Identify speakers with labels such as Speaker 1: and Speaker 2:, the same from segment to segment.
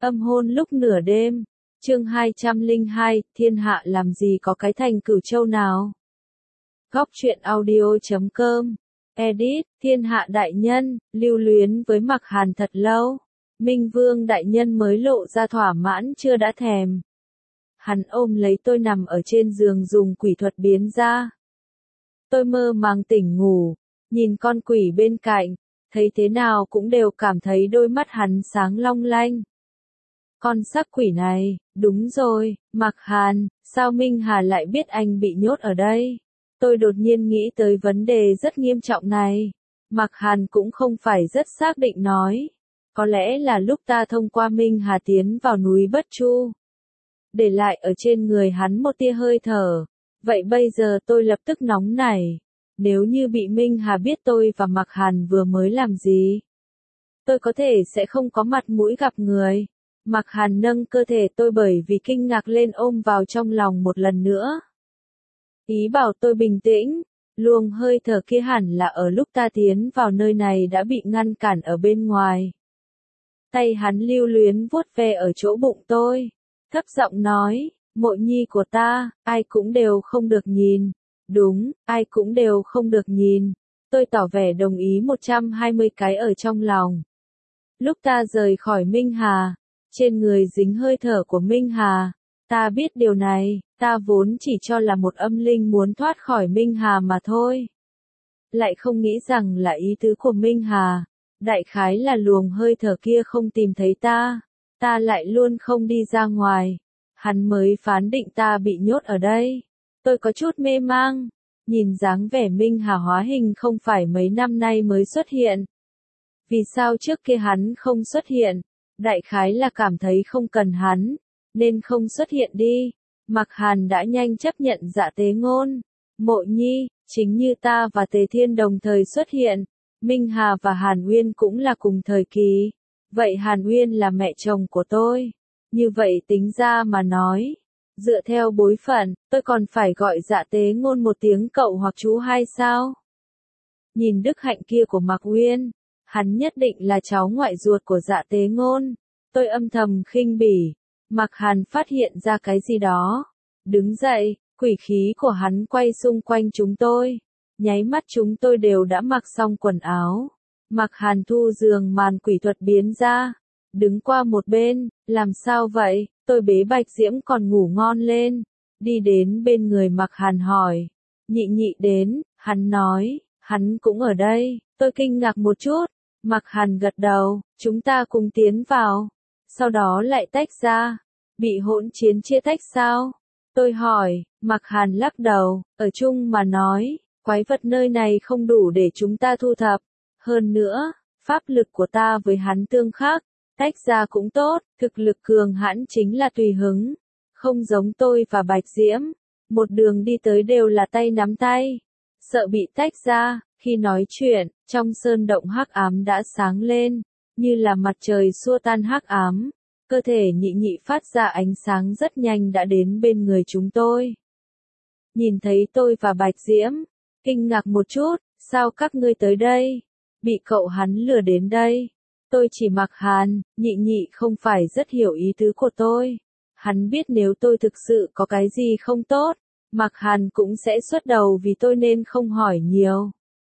Speaker 1: Âm hôn lúc nửa đêm. Chương 202, thiên hạ làm gì có cái thành Cửu Châu nào. Góc truyện audio.com. Edit, thiên hạ đại nhân, lưu luyến với Mạc Hàn thật lâu. Minh Vương đại nhân mới lộ ra thỏa mãn chưa đã thèm. Hắn ôm lấy tôi nằm ở trên giường dùng quỷ thuật biến ra. Tôi mơ màng tỉnh ngủ, nhìn con quỷ bên cạnh, thấy thế nào cũng đều cảm thấy đôi mắt hắn sáng long lanh. Con sắc quỷ này, đúng rồi, Mạc Hàn, sao Minh Hà lại biết anh bị nhốt ở đây? Tôi đột nhiên nghĩ tới vấn đề rất nghiêm trọng này. Mạc Hàn cũng không phải rất xác định nói. Có lẽ là lúc ta thông qua Minh Hà tiến vào núi Bất Chu, để lại ở trên người hắn một tia hơi thở. Vậy bây giờ tôi lập tức nóng nảy. Nếu như bị Minh Hà biết tôi và Mạc Hàn vừa mới làm gì, tôi có thể sẽ không có mặt mũi gặp người. Mạc Hàn nâng cơ thể tôi bởi vì kinh ngạc lên ôm vào trong lòng một lần nữa. Ý bảo tôi bình tĩnh, luồng hơi thở kia hẳn là ở lúc ta tiến vào nơi này đã bị ngăn cản ở bên ngoài. Tay hắn lưu luyến vuốt ve ở chỗ bụng tôi, thấp giọng nói, Mộ nhi của ta, ai cũng đều không được nhìn. Đúng, ai cũng đều không được nhìn. Tôi tỏ vẻ đồng ý 120 cái ở trong lòng. Lúc ta rời khỏi Minh Hà, trên người dính hơi thở của Minh Hà. Ta biết điều này, ta vốn chỉ cho là một âm linh muốn thoát khỏi Minh Hà mà thôi. Lại không nghĩ rằng là ý tứ của Minh Hà. Đại khái là luồng hơi thở kia không tìm thấy ta. Ta lại luôn không đi ra ngoài. Hắn mới phán định ta bị nhốt ở đây. Tôi có chút mê mang. Nhìn dáng vẻ Minh Hà hóa hình không phải mấy năm nay mới xuất hiện. Vì sao trước kia hắn không xuất hiện? Đại khái là cảm thấy không cần hắn, nên không xuất hiện đi. Mạc Hàn đã nhanh chấp nhận Dạ Tế Ngôn. Mộ nhi, chính như ta và Tề Thiên đồng thời xuất hiện. Minh Hà và Hàn Uyên cũng là cùng thời kỳ. Vậy Hàn Uyên là mẹ chồng của tôi. Như vậy tính ra mà nói, dựa theo bối phận, tôi còn phải gọi Dạ Tế Ngôn một tiếng cậu hoặc chú hay sao? Nhìn đức hạnh kia của Mạc Uyên, hắn nhất định là cháu ngoại ruột của Dạ Tế Ngôn. Tôi âm thầm khinh bỉ. Mạc Hàn phát hiện ra cái gì đó. Đứng dậy, quỷ khí của hắn quay xung quanh chúng tôi. Nháy mắt chúng tôi đều đã mặc xong quần áo. Mạc Hàn thu giường màn quỷ thuật biến ra. Đứng qua một bên, làm sao vậy? Tôi bế Bạch Diễm còn ngủ ngon lên. Đi đến bên người Mạc Hàn hỏi. Nhị nhị đến, hắn nói, hắn cũng ở đây. Tôi kinh ngạc một chút. Mạc Hàn gật đầu, chúng ta cùng tiến vào. Sau đó lại tách ra. Bị hỗn chiến chia tách sao? Tôi hỏi, Mạc Hàn lắc đầu, ở chung mà nói, quái vật nơi này không đủ để chúng ta thu thập. Hơn nữa, pháp lực của ta với hắn tương khắc. Tách ra cũng tốt, thực lực cường hãn chính là tùy hứng. Không giống tôi và Bạch Diễm. Một đường đi tới đều là tay nắm tay. Sợ bị tách ra, khi nói chuyện, trong sơn động hắc ám đã sáng lên. Như là mặt trời xua tan hắc ám. Cơ thể nhị nhị phát ra ánh sáng rất nhanh đã đến bên người chúng tôi. Nhìn thấy tôi và Bạch Diễm, kinh ngạc một chút, sao các ngươi tới đây? Bị cậu hắn lừa đến đây. Tôi chỉ Mạc Hàn, nhị nhị không phải rất hiểu ý tứ của tôi. Hắn biết nếu tôi thực sự có cái gì không tốt, Mạc Hàn cũng sẽ xuất đầu vì tôi nên không hỏi nhiều.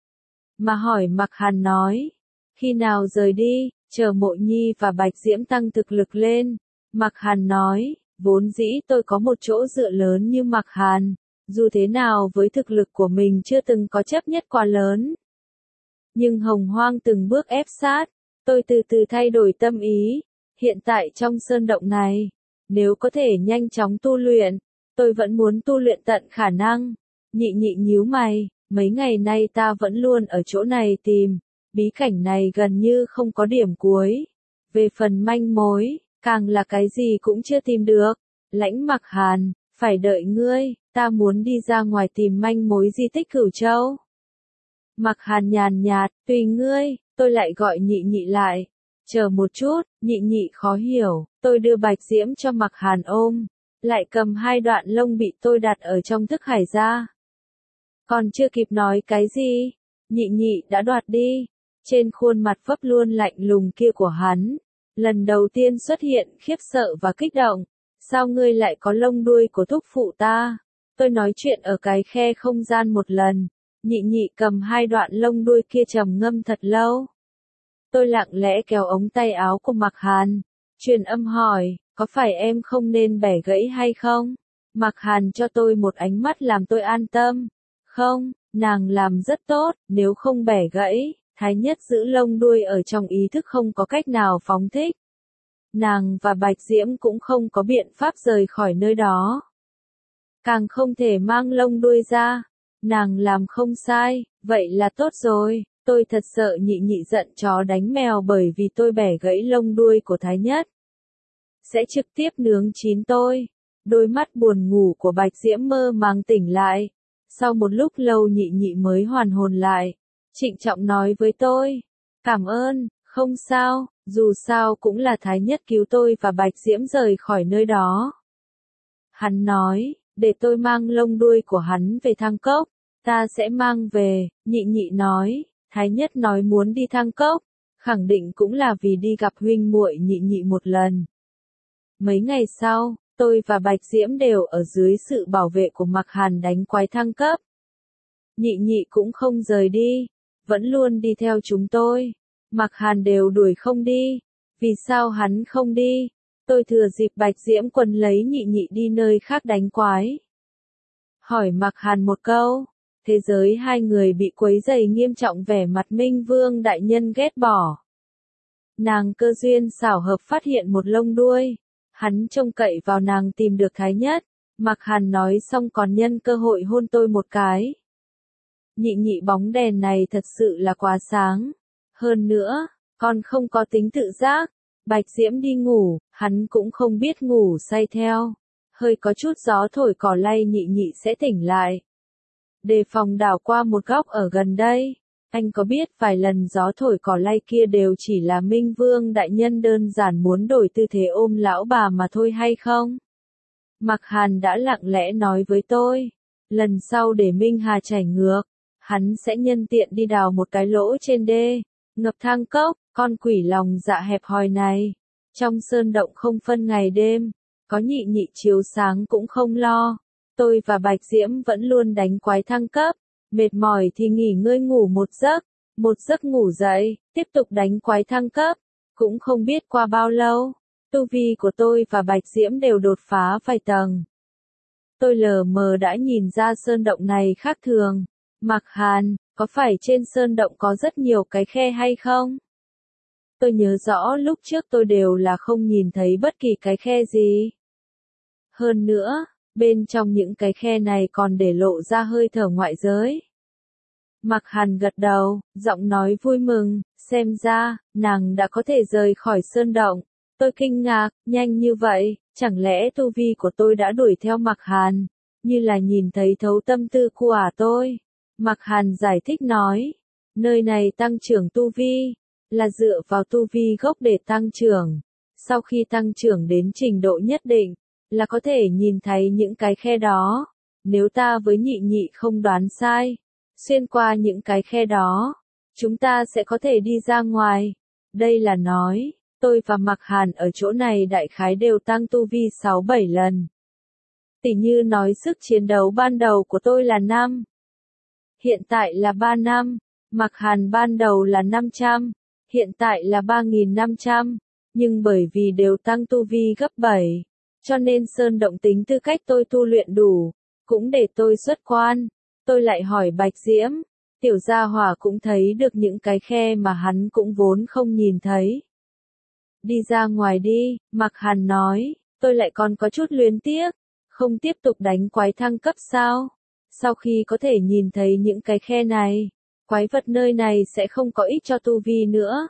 Speaker 1: Mà hỏi Mạc Hàn nói, khi nào rời đi, chờ Mộ nhi và Bạch Diễm tăng thực lực lên. Mạc Hàn nói, vốn dĩ tôi có một chỗ dựa lớn như Mạc Hàn, dù thế nào với thực lực của mình chưa từng có chấp nhất quá lớn. Nhưng Hồng Hoang từng bước ép sát. Tôi từ từ thay đổi tâm ý. Hiện tại trong sơn động này, nếu có thể nhanh chóng tu luyện, tôi vẫn muốn tu luyện tận khả năng. Nhị nhị nhíu mày, mấy ngày nay ta vẫn luôn ở chỗ này tìm. Bí cảnh này gần như không có điểm cuối. Về phần manh mối, càng là cái gì cũng chưa tìm được. Lãnh Mạc Hàn, phải đợi ngươi, ta muốn đi ra ngoài tìm manh mối di tích Cửu Châu. Mạc Hàn nhàn nhạt, tùy ngươi. Tôi lại gọi nhị nhị lại. Chờ một chút, nhị nhị khó hiểu. Tôi đưa Bạch Diễm cho Mạc Hàn ôm. Lại cầm hai đoạn lông bị tôi đặt ở trong thức hải ra. Còn chưa kịp nói cái gì, nhị nhị đã đoạt đi. Trên khuôn mặt phấp luôn lạnh lùng kia của hắn, Lần đầu tiên xuất hiện khiếp sợ và kích động. Sao ngươi lại có lông đuôi của thúc phụ ta? Tôi nói chuyện ở cái khe không gian một lần. Nhị nhị cầm hai đoạn lông đuôi kia trầm ngâm thật lâu. Tôi lặng lẽ kéo ống tay áo của Mạc Hàn. Truyền âm hỏi, có phải em không nên bẻ gãy hay không? Mạc Hàn cho tôi một ánh mắt làm tôi an tâm. Không, nàng làm rất tốt, nếu không bẻ gãy, Thái Nhất giữ lông đuôi ở trong ý thức không có cách nào phóng thích. Nàng và Bạch Diễm cũng không có biện pháp rời khỏi nơi đó. Càng không thể mang lông đuôi ra. Nàng làm không sai, vậy là tốt rồi. Tôi thật sợ nhị nhị giận chó đánh mèo bởi vì tôi bẻ gãy lông đuôi của Thái Nhất. Sẽ trực tiếp nướng chín tôi. Đôi mắt buồn ngủ của Bạch Diễm mơ màng tỉnh lại. Sau một lúc lâu nhị nhị mới hoàn hồn lại. Trịnh trọng nói với tôi. Cảm ơn, không sao, dù sao cũng là Thái Nhất cứu tôi và Bạch Diễm rời khỏi nơi đó. Hắn nói, để tôi mang lông đuôi của hắn về Thang Cốc. Ta sẽ mang về, nhị nhị nói. Thái Nhất nói muốn đi Thang Cốc. Khẳng định cũng là vì đi gặp huynh muội nhị nhị một lần. Mấy ngày sau, tôi và Bạch Diễm đều ở dưới sự bảo vệ của Mạc Hàn đánh quái thăng cấp. Nhị nhị cũng không rời đi, vẫn luôn đi theo chúng tôi. Mạc Hàn đều đuổi không đi. Vì sao hắn không đi? Tôi thừa dịp Bạch Diễm quần lấy nhị nhị đi nơi khác đánh quái. Hỏi Mạc Hàn một câu. Thế giới hai người bị quấy rầy nghiêm trọng, vẻ mặt Minh Vương đại nhân ghét bỏ. Nàng cơ duyên xảo hợp phát hiện một lông đuôi. Hắn trông cậy vào nàng tìm được Thái Nhất. Mạc Hàn nói xong còn nhân cơ hội hôn tôi một cái. Nhị nhị bóng đèn này thật sự là quá sáng. Hơn nữa, còn không có tính tự giác. Bạch Diễm đi ngủ, hắn cũng không biết ngủ say theo. Hơi có chút gió thổi cỏ lay nhị nhị sẽ tỉnh lại. Đề phòng đảo qua một góc ở gần đây. Anh có biết vài lần gió thổi cỏ lay kia đều chỉ là Minh Vương đại nhân đơn giản muốn đổi tư thế ôm lão bà mà thôi hay không? Mạc Hàn đã lặng lẽ nói với tôi. Lần sau để Minh Hà chảy ngược, hắn sẽ nhân tiện đi đào một cái lỗ trên đê, ngập Thang Cốc, con quỷ lòng dạ hẹp hòi này. Trong sơn động không phân ngày đêm, có nhị nhị chiếu sáng cũng không lo. Tôi và Bạch Diễm vẫn luôn đánh quái thăng cấp. Mệt mỏi thì nghỉ ngơi ngủ một giấc ngủ dậy, tiếp tục đánh quái thăng cấp. Cũng không biết qua bao lâu, tu vi của tôi và Bạch Diễm đều đột phá vài tầng. Tôi lờ mờ đã nhìn ra sơn động này khác thường. Mạc Hàn, có phải trên sơn động có rất nhiều cái khe hay không? Tôi nhớ rõ lúc trước tôi đều là không nhìn thấy bất kỳ cái khe gì. Hơn nữa, bên trong những cái khe này còn để lộ ra hơi thở ngoại giới. Mạc Hàn gật đầu, giọng nói vui mừng, xem ra, nàng đã có thể rời khỏi sơn động. Tôi kinh ngạc, nhanh như vậy, chẳng lẽ tu vi của tôi đã đuổi theo Mạc Hàn, như là nhìn thấy thấu tâm tư của tôi. Mạc Hàn giải thích nói, nơi này tăng trưởng tu vi, là dựa vào tu vi gốc để tăng trưởng. Sau khi tăng trưởng đến trình độ nhất định, là có thể nhìn thấy những cái khe đó. Nếu ta với nhị nhị không đoán sai, xuyên qua những cái khe đó, chúng ta sẽ có thể đi ra ngoài. Đây là nói, tôi và Mạc Hàn ở chỗ này đại khái đều tăng tu vi 6-7 lần. Tỉ như nói sức chiến đấu ban đầu của tôi là 5. Hiện tại là 3 năm. Mạc Hàn ban đầu là 500. Hiện tại là 3.500. Nhưng bởi vì đều tăng tu vi gấp 7. Cho nên sơn động tính tư cách tôi tu luyện đủ. Cũng để tôi xuất quan. Tôi lại hỏi Bạch Diễm. Tiểu gia hỏa cũng thấy được những cái khe mà hắn cũng vốn không nhìn thấy. Đi ra ngoài đi, Mạc Hàn nói. Tôi lại còn có chút luyến tiếc. Không tiếp tục đánh quái thăng cấp sao? Sau khi có thể nhìn thấy những cái khe này, quái vật nơi này sẽ không có ích cho tu vi nữa.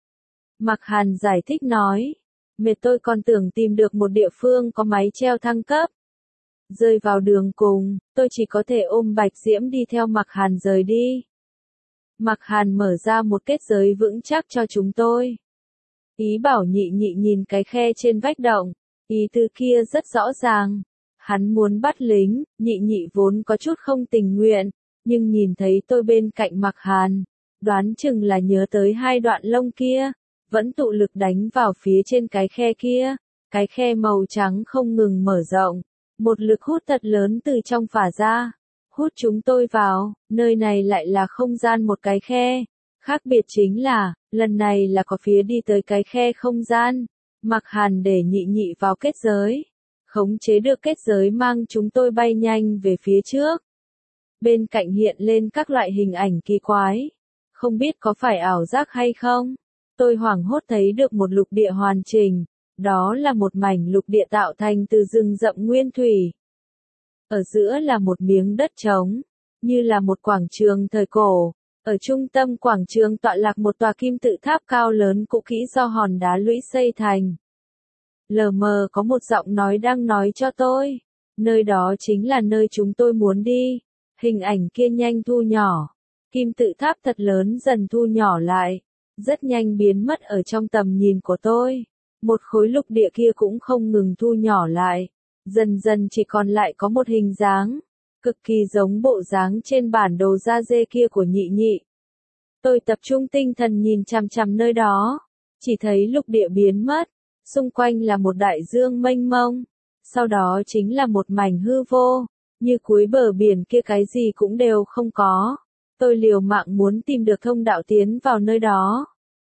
Speaker 1: Mạc Hàn giải thích nói. Mệt tôi còn tưởng tìm được một địa phương có máy treo thăng cấp. Rơi vào đường cùng, tôi chỉ có thể ôm Bạch Diễm đi theo Mạc Hàn rời đi. Mạc Hàn mở ra một kết giới vững chắc cho chúng tôi. Ý bảo nhị nhị nhìn cái khe trên vách động. Ý tư kia rất rõ ràng. Hắn muốn bắt lính, nhị nhị vốn có chút không tình nguyện, nhưng nhìn thấy tôi bên cạnh Mạc Hàn, đoán chừng là nhớ tới hai đoạn lông kia, vẫn tụ lực đánh vào phía trên cái khe kia. Cái khe màu trắng không ngừng mở rộng, một lực hút thật lớn từ trong phả ra, hút chúng tôi vào, nơi này lại là không gian một cái khe. Khác biệt chính là, lần này là có phía đi tới cái khe không gian, Mạc Hàn để Nhị Nhị vào kết giới, khống chế được kết giới mang chúng tôi bay nhanh về phía trước. Bên cạnh hiện lên các loại hình ảnh kỳ quái, không biết có phải ảo giác hay không. Tôi hoảng hốt thấy được một lục địa hoàn chỉnh, đó là một mảnh lục địa tạo thành từ rừng rậm nguyên thủy. Ở giữa là một miếng đất trống, như là một quảng trường thời cổ. Ở trung tâm quảng trường tọa lạc một tòa kim tự tháp cao lớn cũ kỹ do hòn đá lũy xây thành. Lờ mờ có một giọng nói đang nói cho tôi, nơi đó chính là nơi chúng tôi muốn đi. Hình ảnh kia nhanh thu nhỏ, kim tự tháp thật lớn dần thu nhỏ lại, rất nhanh biến mất ở trong tầm nhìn của tôi. Một khối lục địa kia cũng không ngừng thu nhỏ lại, dần dần chỉ còn lại có một hình dáng, cực kỳ giống bộ dáng trên bản đồ da dê kia của Nhị Nhị. Tôi tập trung tinh thần nhìn chằm chằm nơi đó, chỉ thấy lục địa biến mất, xung quanh là một đại dương mênh mông, sau đó chính là một mảnh hư vô, như cuối bờ biển kia cái gì cũng đều không có. Tôi liều mạng muốn tìm được thông đạo tiến vào nơi đó.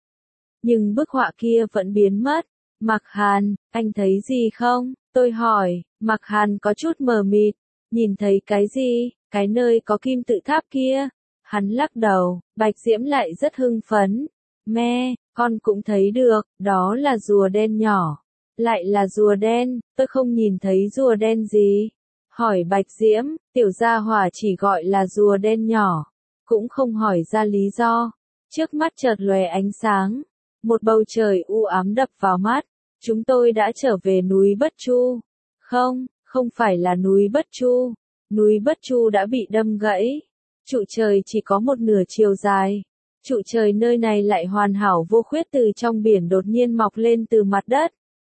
Speaker 1: Nhưng bức họa kia vẫn biến mất. Mạc Hàn, anh thấy gì không? Tôi hỏi. Mạc Hàn có chút mờ mịt. Nhìn thấy cái gì? Cái nơi có kim tự tháp kia. Hắn lắc đầu. Bạch Diễm lại rất hưng phấn. Mẹ, con cũng thấy được, đó là rùa đen nhỏ. Lại là rùa đen, tôi không nhìn thấy rùa đen gì. Hỏi Bạch Diễm, tiểu gia hỏa chỉ gọi là rùa đen nhỏ. Cũng không hỏi ra lý do. Trước mắt chợt lóe ánh sáng. Một bầu trời u ám đập vào mắt. Chúng tôi đã trở về núi Bất Chu. Không, không phải là núi Bất Chu. Núi Bất Chu đã bị đâm gãy. Trụ trời chỉ có một nửa chiều dài. Trụ trời nơi này lại hoàn hảo vô khuyết từ trong biển đột nhiên mọc lên từ mặt đất.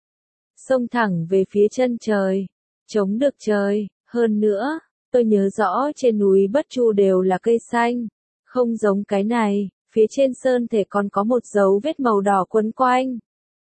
Speaker 1: Xông thẳng về phía chân trời. Chống được trời. Hơn nữa, tôi nhớ rõ trên núi Bất Chu đều là cây xanh. Không giống cái này, phía trên sơn thể còn có một dấu vết màu đỏ quấn quanh.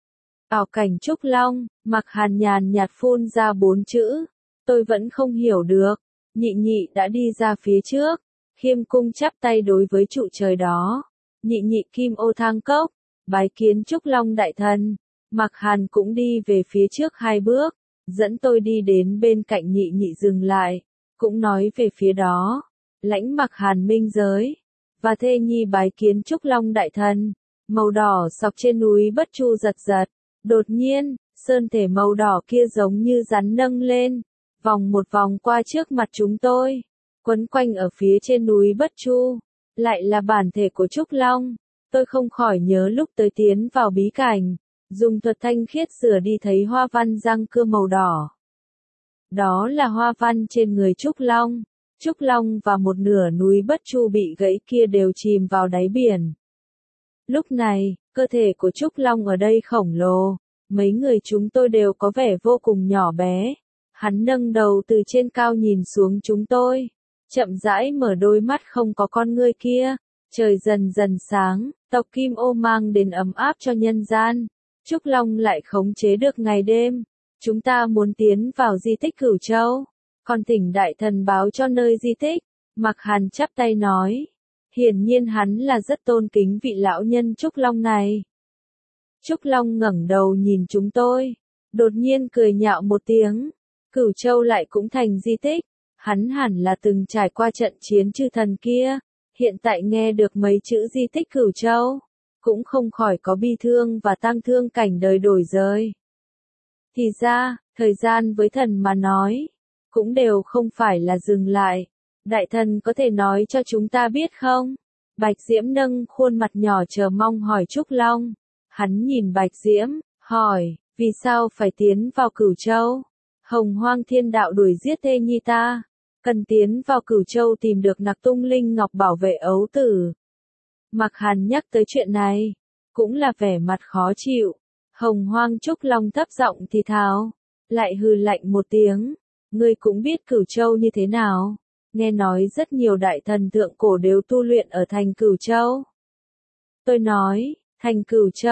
Speaker 1: Ảo cảnh Trúc Long, Mạc Hàn nhàn nhạt phun ra 4 chữ. Tôi vẫn không hiểu được. Nhị Nhị đã đi ra phía trước. Khiêm cung chắp tay đối với trụ trời đó. Nhị Nhị kim ô thang cốc. Bái kiến Trúc Long đại thần. Mạc Hàn cũng đi về phía trước 2 bước. Dẫn tôi đi đến bên cạnh Nhị Nhị dừng lại. Cũng nói về phía đó. Lãnh Mạc Hàn minh giới. Và thê nhi bái kiến Trúc Long đại thần. Màu đỏ sọc trên núi Bất Chu giật giật. Đột nhiên, sơn thể màu đỏ kia giống như rắn nâng lên. Vòng một vòng qua trước mặt chúng tôi. Quấn quanh ở phía trên núi Bất Chu. Lại là bản thể của Trúc Long. Tôi không khỏi nhớ lúc tới tiến vào bí cảnh. Dùng thuật thanh khiết sửa đi thấy hoa văn răng cưa màu đỏ. Đó là hoa văn trên người Trúc Long. Trúc Long và một nửa núi Bất Chu bị gãy kia đều chìm vào đáy biển. Lúc này, cơ thể của Trúc Long ở đây khổng lồ. Mấy người chúng tôi đều có vẻ vô cùng nhỏ bé. Hắn nâng đầu từ trên cao nhìn xuống chúng tôi. Chậm rãi mở đôi mắt không có con ngươi kia. Trời dần dần sáng, tộc Kim Ô mang đến ấm áp cho nhân gian. Trúc Long lại khống chế được ngày đêm. Chúng ta muốn tiến vào di tích Cửu Châu. Còn thỉnh đại thần báo cho nơi di tích. Mạc Hàn chắp tay nói. Hiển nhiên hắn là rất tôn kính vị lão nhân Trúc Long này. Trúc Long ngẩng đầu nhìn chúng tôi. Đột nhiên cười nhạo một tiếng. Cửu Châu lại cũng thành di tích. Hắn hẳn là từng trải qua trận chiến chư thần kia. Hiện tại nghe được mấy chữ di tích Cửu Châu. Cũng không khỏi có bi thương và tang thương cảnh đời đổi rời. Thì ra, thời gian với thần mà nói. Cũng đều không phải là dừng lại. Đại thần có thể nói cho chúng ta biết không? Bạch Diễm nâng khuôn mặt nhỏ chờ mong hỏi Trúc Long. Hắn nhìn Bạch Diễm, hỏi, vì sao phải tiến vào Cửu Châu? Hồng Hoang Thiên Đạo đuổi giết thê nhi ta. Cần tiến vào Cửu Châu tìm được Nặc Tung Linh Ngọc bảo vệ ấu tử. Mạc Hàn nhắc tới chuyện này, cũng là vẻ mặt khó chịu. Hồng Hoang Trúc Long thấp giọng thì thào, lại hừ lạnh một tiếng. Ngươi cũng biết Cửu Châu như thế nào. Nghe nói rất nhiều đại thần thượng cổ đều tu luyện ở thành Cửu Châu. Tôi nói, thành Cửu Châu,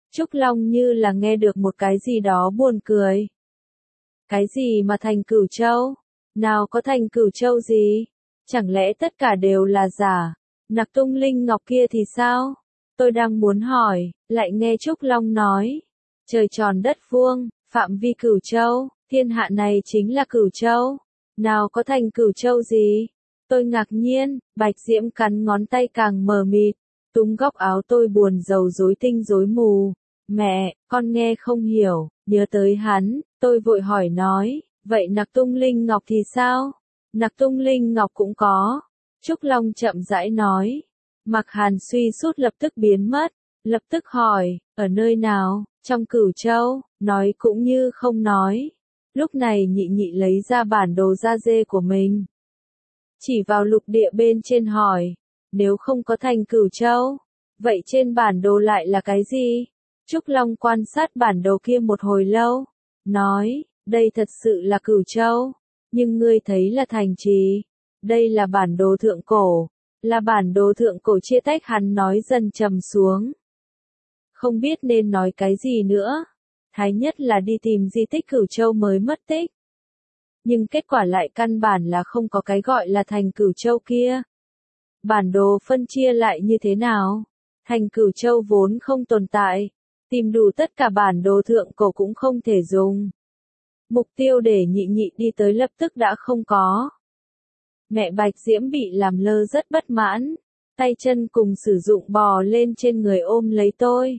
Speaker 1: Trúc Long như là nghe được một cái gì đó buồn cười. Cái gì mà thành Cửu Châu? Nào có thành Cửu Châu gì? Chẳng lẽ tất cả đều là giả? Nặc Tung Linh Ngọc kia thì sao? Tôi đang muốn hỏi, lại nghe Trúc Long nói. Trời tròn đất vuông, phạm vi Cửu Châu, thiên hạ này chính là Cửu Châu. Nào có thành Cửu Châu gì? Tôi ngạc nhiên, Bạch Diễm cắn ngón tay càng mờ mịt, túm góc áo tôi buồn rầu rối tinh rối mù. Mẹ, con nghe không hiểu, nhớ tới hắn, tôi vội hỏi nói, vậy Nặc Tung Linh Ngọc thì sao? Nặc Tung Linh Ngọc cũng có. Trúc Long chậm rãi nói. Mạc Hàn suy sút lập tức biến mất, lập tức hỏi, ở nơi nào, trong Cửu Châu, nói cũng như không nói. Lúc này Nhị Nhị lấy ra bản đồ da dê của mình. Chỉ vào lục địa bên trên hỏi, nếu không có thành Cửu Châu, vậy trên bản đồ lại là cái gì? Trúc Long quan sát bản đồ kia một hồi lâu, nói, đây thật sự là Cửu Châu, nhưng ngươi thấy là thành trì. Đây là bản đồ thượng cổ, là bản đồ thượng cổ chia tách. Hắn nói dần trầm xuống. Không biết nên nói cái gì nữa. Thái nhất là đi tìm di tích Cửu Châu mới mất tích. Nhưng kết quả lại căn bản là không có cái gọi là thành Cửu Châu kia. Bản đồ phân chia lại như thế nào? Thành Cửu Châu vốn không tồn tại. Tìm đủ tất cả bản đồ thượng cổ cũng không thể dùng. Mục tiêu để Nhị Nhị đi tới lập tức đã không có. Mẹ Bạch Diễm bị làm lơ rất bất mãn, tay chân cùng sử dụng bò lên trên người ôm lấy tôi.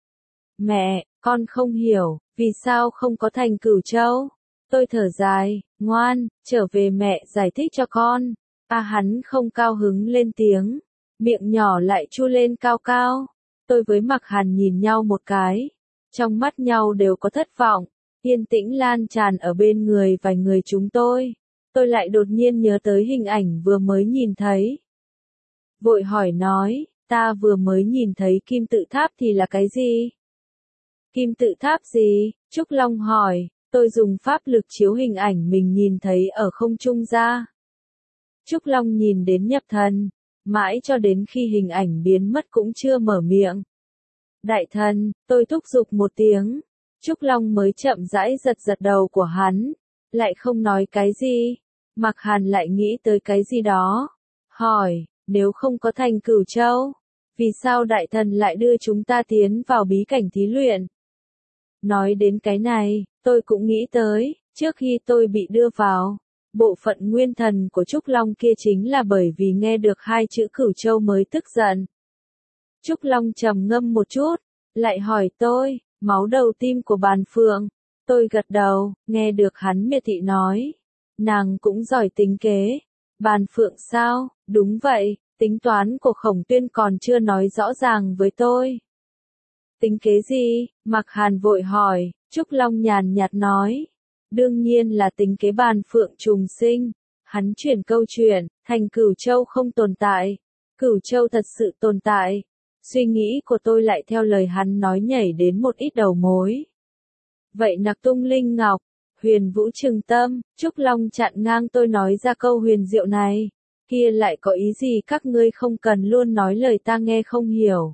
Speaker 1: Mẹ, con không hiểu, vì sao không có thành Cửu Châu? Tôi thở dài, ngoan, trở về mẹ giải thích cho con. Hắn không cao hứng lên tiếng, miệng nhỏ lại chu lên cao cao. Tôi với Mạc Hàn nhìn nhau một cái, trong mắt nhau đều có thất vọng, yên tĩnh lan tràn ở bên người vài người chúng tôi. Tôi lại đột nhiên nhớ tới hình ảnh vừa mới nhìn thấy. Vội hỏi nói, ta vừa mới nhìn thấy kim tự tháp thì là cái gì? Kim tự tháp gì? Trúc Long hỏi, tôi dùng pháp lực chiếu hình ảnh mình nhìn thấy ở không trung ra. Trúc Long nhìn đến nhập thần, mãi cho đến khi hình ảnh biến mất cũng chưa mở miệng. Đại thần, tôi thúc giục một tiếng. Trúc Long mới chậm rãi giật giật đầu của hắn, lại không nói cái gì. Mạc Hàn lại nghĩ tới cái gì đó, hỏi, nếu không có thành Cửu Châu, vì sao đại thần lại đưa chúng ta tiến vào bí cảnh thí luyện? Nói đến cái này, tôi cũng nghĩ tới, trước khi tôi bị đưa vào, bộ phận nguyên thần của Trúc Long kia chính là bởi vì nghe được hai chữ Cửu Châu mới tức giận. Trúc Long trầm ngâm một chút, lại hỏi tôi, máu đầu tim của Bàn Phượng. Tôi gật đầu, nghe được hắn miệt thị nói. Nàng cũng giỏi tính kế. Bàn Phượng sao? Đúng vậy, tính toán của Khổng Tuyên còn chưa nói rõ ràng với tôi. Tính kế gì? Mạc Hàn vội hỏi. Trúc Long nhàn nhạt nói. Đương nhiên là tính kế Bàn Phượng trùng sinh. Hắn chuyển câu chuyện, thành Cửu Châu không tồn tại. Cửu Châu thật sự tồn tại. Suy nghĩ của tôi lại theo lời hắn nói nhảy đến một ít đầu mối. Vậy Nặc Tung Linh Ngọc, Huyền Vũ Trừng Tâm, Trúc Long chặn ngang tôi nói ra câu huyền diệu này. Kia lại có ý gì các ngươi không cần luôn nói lời ta nghe không hiểu.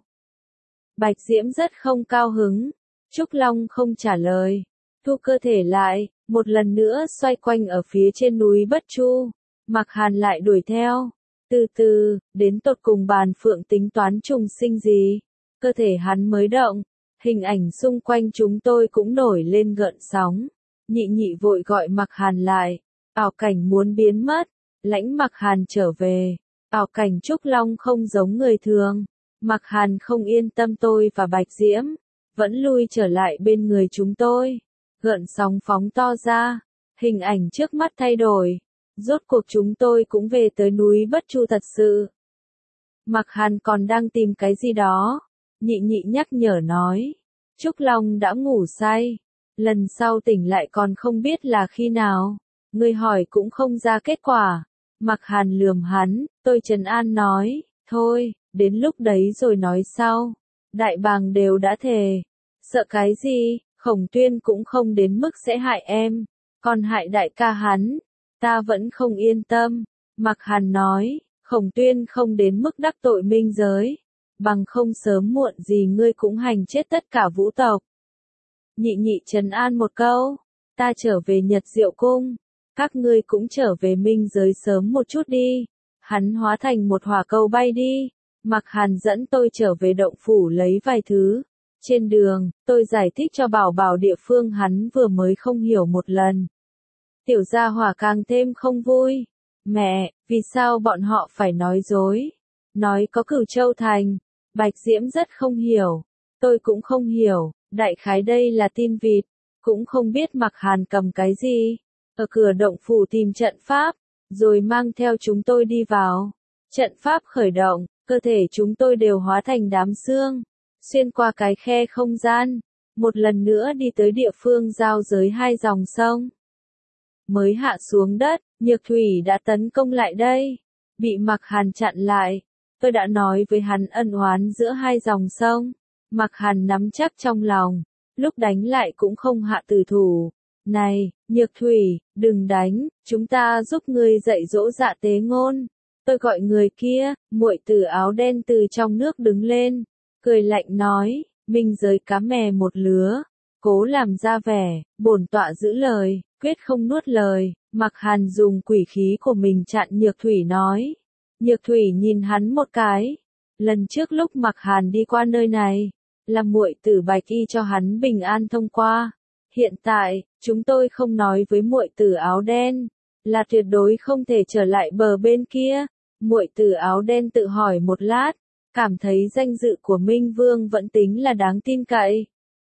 Speaker 1: Bạch Diễm rất không cao hứng. Trúc Long không trả lời. Thu cơ thể lại, một lần nữa xoay quanh ở phía trên núi Bất Chu. Mạc Hàn lại đuổi theo. Từ từ, đến tột cùng Bàn Phượng tính toán trùng sinh gì? Cơ thể hắn mới động. Hình ảnh xung quanh chúng tôi cũng nổi lên gợn sóng. Nhị Nhị vội gọi Mạc Hàn lại. Ảo cảnh muốn biến mất. Lãnh Mạc Hàn trở về. Ảo cảnh Trúc Long không giống người thường. Mạc Hàn không yên tâm tôi và Bạch Diễm. Vẫn lui trở lại bên người chúng tôi. Gợn sóng phóng to ra. Hình ảnh trước mắt thay đổi. Rốt cuộc chúng tôi cũng về tới núi Bất Chu thật sự. Mạc Hàn còn đang tìm cái gì đó. Nhị Nhị nhắc nhở nói. Trúc Long đã ngủ say. Lần sau tỉnh lại còn không biết là khi nào. Người hỏi cũng không ra kết quả. Mạc Hàn lườm hắn, tôi trấn an nói. Thôi, đến lúc đấy rồi nói sau. Đại bàng đều đã thề. Sợ cái gì, Khổng Tuyên cũng không đến mức sẽ hại em. Còn hại đại ca hắn. Ta vẫn không yên tâm. Mạc Hàn nói, Khổng Tuyên không đến mức đắc tội minh giới. bằng không sớm muộn gì ngươi cũng hành chết tất cả vũ tộc. Nhị nhị trấn an một câu, ta trở về Nhật Diệu Cung, các ngươi cũng trở về minh giới sớm một chút đi. Hắn hóa thành một hỏa cầu bay đi, Mạc Hàn dẫn tôi trở về động phủ lấy vài thứ. Trên đường, tôi giải thích cho Bảo Bảo địa phương hắn vừa mới không hiểu một lần. Tiểu gia hỏa càng thêm không vui. Mẹ, vì sao bọn họ phải nói dối? Nói có Cửu Châu Thành. Bạch Diễm rất không hiểu. Tôi cũng không hiểu, đại khái đây là tin vịt. Cũng không biết Mạc Hàn cầm cái gì. Ở cửa động phủ tìm trận pháp, rồi mang theo chúng tôi đi vào. Trận pháp khởi động, cơ thể chúng tôi đều hóa thành đám xương. Xuyên qua cái khe không gian, một lần nữa đi tới địa phương giao giới hai dòng sông. Mới hạ xuống đất, Nhược Thủy đã tấn công lại đây, bị Mạc Hàn chặn lại. Tôi đã nói với hắn ân oán giữa hai dòng sông, Mạc Hàn nắm chắc trong lòng, lúc đánh lại cũng không hạ tử thủ. Này, Nhược Thủy, đừng đánh, chúng ta giúp ngươi dạy dỗ Dạ Tế Ngôn. Tôi gọi người kia, muội tử áo đen từ trong nước đứng lên, cười lạnh nói, minh giới cá mè một lứa, cố làm ra vẻ, bổn tọa giữ lời, quyết không nuốt lời. Mạc Hàn dùng quỷ khí của mình chặn Nhược Thủy nói. Nhược Thủy nhìn hắn một cái. Lần trước lúc Mạc Hàn đi qua nơi này, là muội tử Bạch Y cho hắn bình an thông qua. Hiện tại, chúng tôi không nói với muội tử áo đen, là tuyệt đối không thể trở lại bờ bên kia. Muội tử áo đen tự hỏi một lát, cảm thấy danh dự của Minh Vương vẫn tính là đáng tin cậy.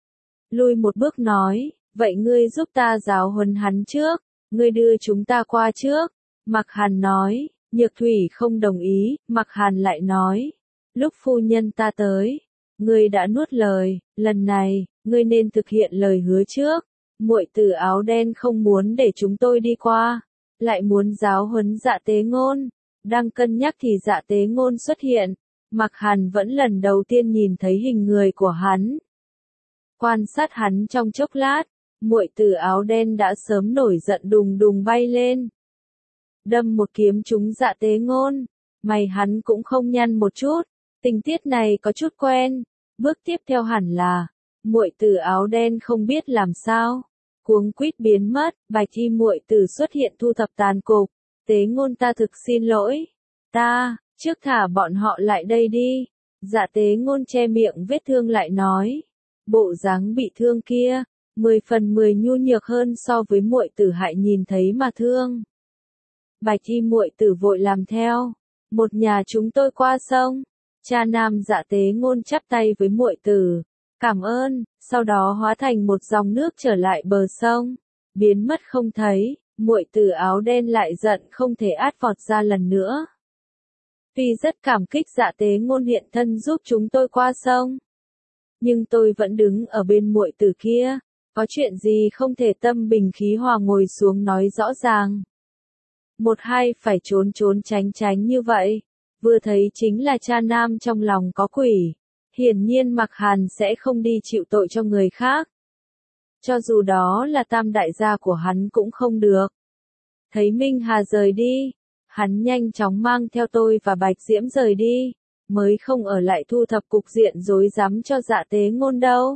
Speaker 1: Lui một bước nói, vậy ngươi giúp ta giáo huấn hắn trước, ngươi đưa chúng ta qua trước. Mạc Hàn nói, Nhược Thủy không đồng ý, Mạc Hàn lại nói, lúc phu nhân ta tới, ngươi đã nuốt lời, lần này, ngươi nên thực hiện lời hứa trước. Muội tử áo đen không muốn để chúng tôi đi qua, lại muốn giáo huấn Dạ Tế Ngôn. Đang cân nhắc thì Dạ Tế Ngôn xuất hiện, Mạc Hàn vẫn lần đầu tiên nhìn thấy hình người của hắn. Quan sát hắn trong chốc lát, muội tử áo đen đã sớm nổi giận đùng đùng bay lên. Đâm một kiếm trúng Dạ Tế Ngôn, mày hắn cũng không nhăn một chút, tình tiết này có chút quen. Bước tiếp theo hẳn là, muội tử áo đen không biết làm sao, cuống quýt biến mất. Bạch Y muội tử xuất hiện thu thập tàn cục. Tế Ngôn ta thực xin lỗi, ta, trước thả bọn họ lại đây đi. Dạ Tế Ngôn che miệng vết thương lại nói, bộ dáng bị thương kia, 10 phần 10 nhu nhược hơn so với muội tử hại nhìn thấy mà thương. Bạch Y muội tử vội làm theo, một nhà chúng tôi qua sông. Cha nam Dạ Tế Ngôn chắp tay với muội tử, cảm ơn, sau đó hóa thành một dòng nước trở lại bờ sông, biến mất không thấy. Muội tử áo đen lại giận không thể át vọt ra lần nữa. Tuy rất cảm kích Dạ Tế Ngôn hiện thân giúp chúng tôi qua sông, nhưng tôi vẫn đứng ở bên muội tử kia, có chuyện gì không thể tâm bình khí hòa ngồi xuống nói rõ ràng. Một hai phải trốn trốn tránh tránh như vậy, vừa thấy chính là cha nam trong lòng có quỷ, hiển nhiên Mạc Hàn sẽ không đi chịu tội cho người khác. Cho dù đó là tam đại gia của hắn cũng không được. Thấy Minh Hà rời đi, hắn nhanh chóng mang theo tôi và Bạch Diễm rời đi, mới không ở lại thu thập cục diện rối rắm cho Dạ Tế Ngôn đâu.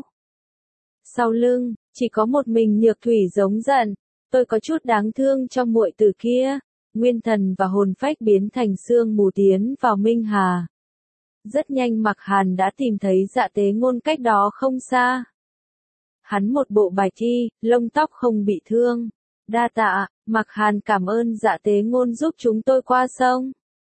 Speaker 1: Sau lưng, chỉ có một mình Nhược Thủy giống giận, tôi có chút đáng thương cho muội tử kia, nguyên thần và hồn phách biến thành sương mù tiến vào Minh Hà. Rất nhanh Mạc Hàn đã tìm thấy Dạ Tế Ngôn cách đó không xa. Hắn một bộ bạch y, lông tóc không bị thương. Đa tạ, Mạc Hàn cảm ơn Dạ Tế Ngôn giúp chúng tôi qua sông.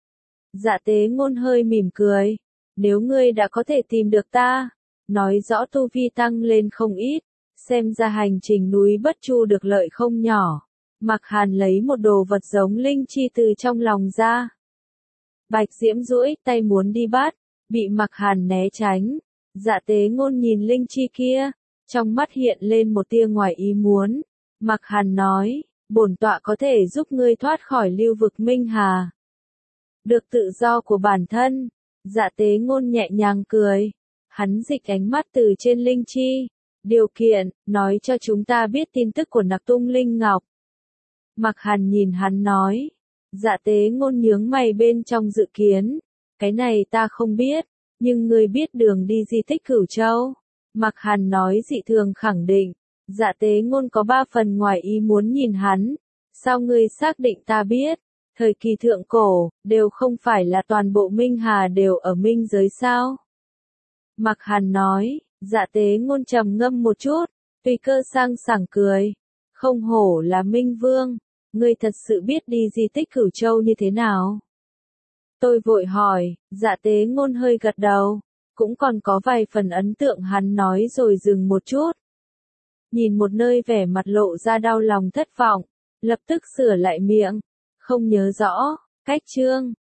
Speaker 1: Dạ Tế Ngôn hơi mỉm cười. Nếu ngươi đã có thể tìm được ta, nói rõ tu vi tăng lên không ít, xem ra hành trình núi Bất Chu được lợi không nhỏ. Mạc Hàn lấy một đồ vật giống linh chi từ trong lòng ra. Bạch Diễm duỗi tay muốn đi bắt, bị Mạc Hàn né tránh. Dạ Tế Ngôn nhìn linh chi kia, trong mắt hiện lên một tia ngoài ý muốn. Mạc Hàn nói, bổn tọa có thể giúp ngươi thoát khỏi lưu vực Minh Hà. Được tự do của bản thân. Dạ Tế Ngôn nhẹ nhàng cười. Hắn dịch ánh mắt từ trên linh chi. Điều kiện, nói cho chúng ta biết tin tức của Nặc Tung Linh Ngọc. Mạc Hàn nhìn hắn nói. Dạ Tế Ngôn nhướng mày bên trong dự kiến. Cái này ta không biết. Nhưng ngươi biết đường đi di tích Cửu Châu? Mạc Hàn nói dị thường khẳng định. Dạ Tế Ngôn có 3 phần ngoài ý muốn nhìn hắn. Sao ngươi xác định ta biết? Thời kỳ thượng cổ, đều không phải là toàn bộ Minh Hà đều ở Minh giới sao? Mạc Hàn nói, Dạ Tế Ngôn trầm ngâm một chút, tùy cơ sang sảng cười. Không hổ là Minh Vương, ngươi thật sự biết đi di tích Cửu Châu như thế nào? Tôi vội hỏi, Dạ Tế Ngôn hơi gật đầu, cũng còn có vài phần ấn tượng hắn nói rồi dừng một chút. Nhìn một nơi vẻ mặt lộ ra đau lòng thất vọng, lập tức sửa lại miệng, không nhớ rõ, cách chương.